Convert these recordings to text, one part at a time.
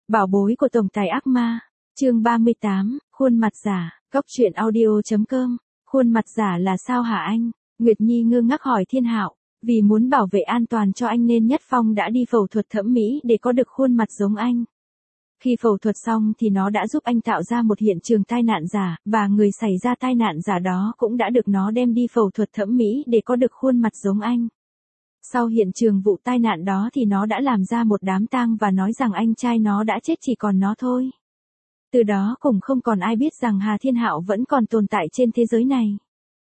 Bảo bối của tổng tài ác ma, chương 38, khuôn mặt giả, góc truyện audio.com, khuôn mặt giả là sao hả anh? Nguyệt Nhi ngơ ngác hỏi Thiên Hạo, vì muốn bảo vệ an toàn cho anh nên Nhất Phong đã đi phẫu thuật thẩm mỹ để có được khuôn mặt giống anh. Khi phẫu thuật xong thì nó đã giúp anh tạo ra một hiện trường tai nạn giả, và người xảy ra tai nạn giả đó cũng đã được nó đem đi phẫu thuật thẩm mỹ để có được khuôn mặt giống anh. Sau hiện trường vụ tai nạn đó thì nó đã làm ra một đám tang và nói rằng anh trai nó đã chết chỉ còn nó thôi. Từ đó cũng không còn ai biết rằng Hà Thiên Hạo vẫn còn tồn tại trên thế giới này.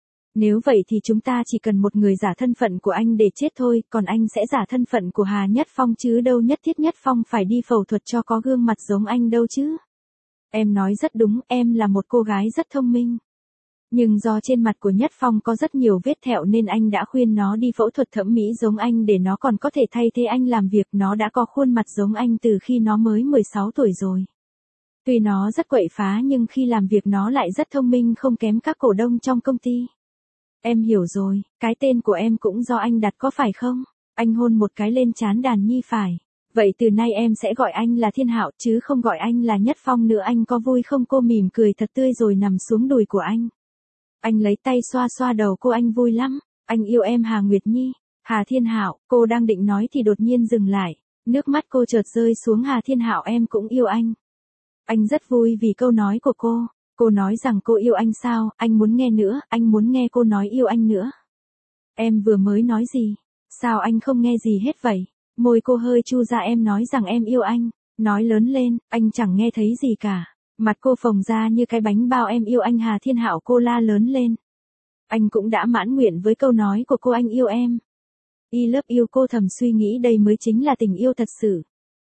Nếu vậy thì chúng ta chỉ cần một người giả thân phận của anh để chết thôi, còn anh sẽ giả thân phận của Hà Nhất Phong chứ đâu nhất thiết Nhất Phong phải đi phẫu thuật cho có gương mặt giống anh đâu chứ. Em nói rất đúng, em là một cô gái rất thông minh. Nhưng do trên mặt của Nhất Phong có rất nhiều vết thẹo nên anh đã khuyên nó đi phẫu thuật thẩm mỹ giống anh để nó còn có thể thay thế anh làm việc. Nó đã có khuôn mặt giống anh từ khi nó mới 16 tuổi rồi. Tuy nó rất quậy phá nhưng khi làm việc nó lại rất thông minh, không kém các cổ đông trong công ty. Em hiểu rồi, cái tên của em cũng do anh đặt có phải không? Anh hôn một cái lên trán Đàn Nhi. Phải. Vậy từ nay em sẽ gọi anh là Thiên Hạo chứ không gọi anh là Nhất Phong nữa, anh có vui không? Cô mỉm cười thật tươi rồi nằm xuống đùi của anh. Anh lấy tay xoa xoa đầu cô, anh vui lắm. Anh yêu em Hà Nguyệt Nhi. Hà Thiên Hạo, cô đang định nói thì đột nhiên dừng lại. Nước mắt cô chợt rơi xuống. Hà Thiên Hạo, em cũng yêu anh. Anh rất vui vì câu nói của cô. Cô nói rằng cô yêu anh sao? Anh muốn nghe nữa, anh muốn nghe cô nói yêu anh nữa. Em vừa mới nói gì? Sao anh không nghe gì hết vậy? Môi cô hơi chu ra. Em nói rằng em yêu anh. Nói lớn lên, anh chẳng nghe thấy gì cả. Mặt cô phồng ra như cái bánh bao. Em yêu anh Hà Thiên Hạo, cô la lớn lên. Anh cũng đã mãn nguyện với câu nói của cô, anh yêu em. I love you, cô thầm suy nghĩ, đây mới chính là tình yêu thật sự.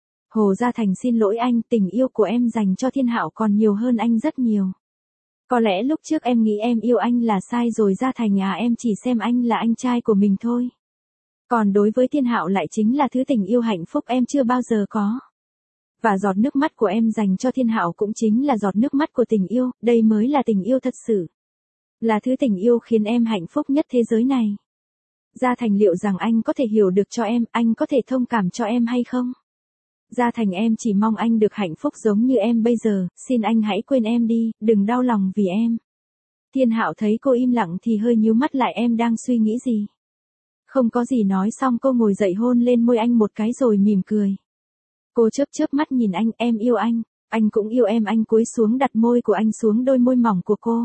Hồ Gia Thành xin lỗi anh, tình yêu của em dành cho Thiên Hạo còn nhiều hơn anh rất nhiều. Có lẽ lúc trước em nghĩ em yêu anh là sai rồi Gia Thành à, em chỉ xem anh là anh trai của mình thôi. Còn đối với Thiên Hạo lại chính là thứ tình yêu hạnh phúc em chưa bao giờ có. Và giọt nước mắt của em dành cho Thiên Hạo cũng chính là giọt nước mắt của tình yêu, đây mới là tình yêu thật sự. Là thứ tình yêu khiến em hạnh phúc nhất thế giới này. Gia Thành, liệu rằng anh có thể hiểu được cho em, anh có thể thông cảm cho em hay không? Gia Thành, em chỉ mong anh được hạnh phúc giống như em bây giờ, xin anh hãy quên em đi, đừng đau lòng vì em. Thiên Hạo thấy cô im lặng thì hơi nhíu mắt lại, em đang suy nghĩ gì? Không có gì, nói xong cô ngồi dậy hôn lên môi anh một cái rồi mỉm cười. Cô chớp mắt nhìn anh, em yêu anh cũng yêu em. Anh cúi xuống đặt môi của anh xuống đôi môi mỏng của cô.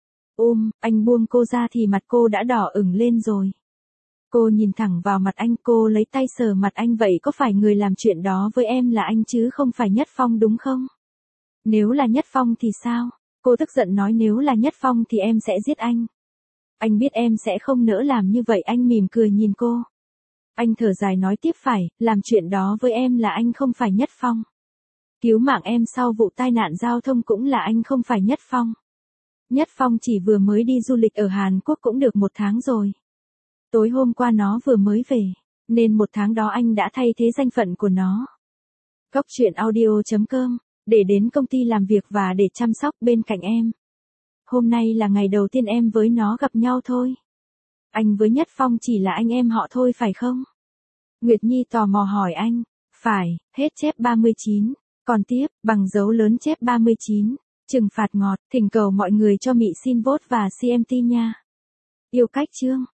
Anh buông cô ra thì mặt cô đã đỏ ửng lên rồi. Cô nhìn thẳng vào mặt anh, cô lấy tay sờ mặt anh, vậy có phải người làm chuyện đó với em là anh chứ không phải Nhất Phong đúng không? Nếu là Nhất Phong thì sao? Cô tức giận nói, nếu là Nhất Phong thì em sẽ giết anh. Anh biết em sẽ không nỡ làm như vậy. Anh mỉm cười nhìn cô. Anh thở dài nói tiếp, phải, làm chuyện đó với em là anh không phải Nhất Phong. Cứu mạng em sau vụ tai nạn giao thông cũng là anh không phải Nhất Phong. Nhất Phong chỉ vừa mới đi du lịch ở Hàn Quốc cũng được 1 tháng rồi. Tối hôm qua nó vừa mới về, nên 1 tháng đó anh đã thay thế danh phận của nó. Góc truyện audio.com, để đến công ty làm việc và để chăm sóc bên cạnh em. Hôm nay là ngày đầu tiên em với nó gặp nhau thôi. Anh với Nhất Phong chỉ là anh em họ thôi phải không? Nguyệt Nhi tò mò hỏi anh. Phải, hết chép 39. Còn tiếp, bằng dấu lớn chép 39. Trừng phạt ngọt, thỉnh cầu mọi người cho Mị xin vote và CMT nha. Yêu cách chương.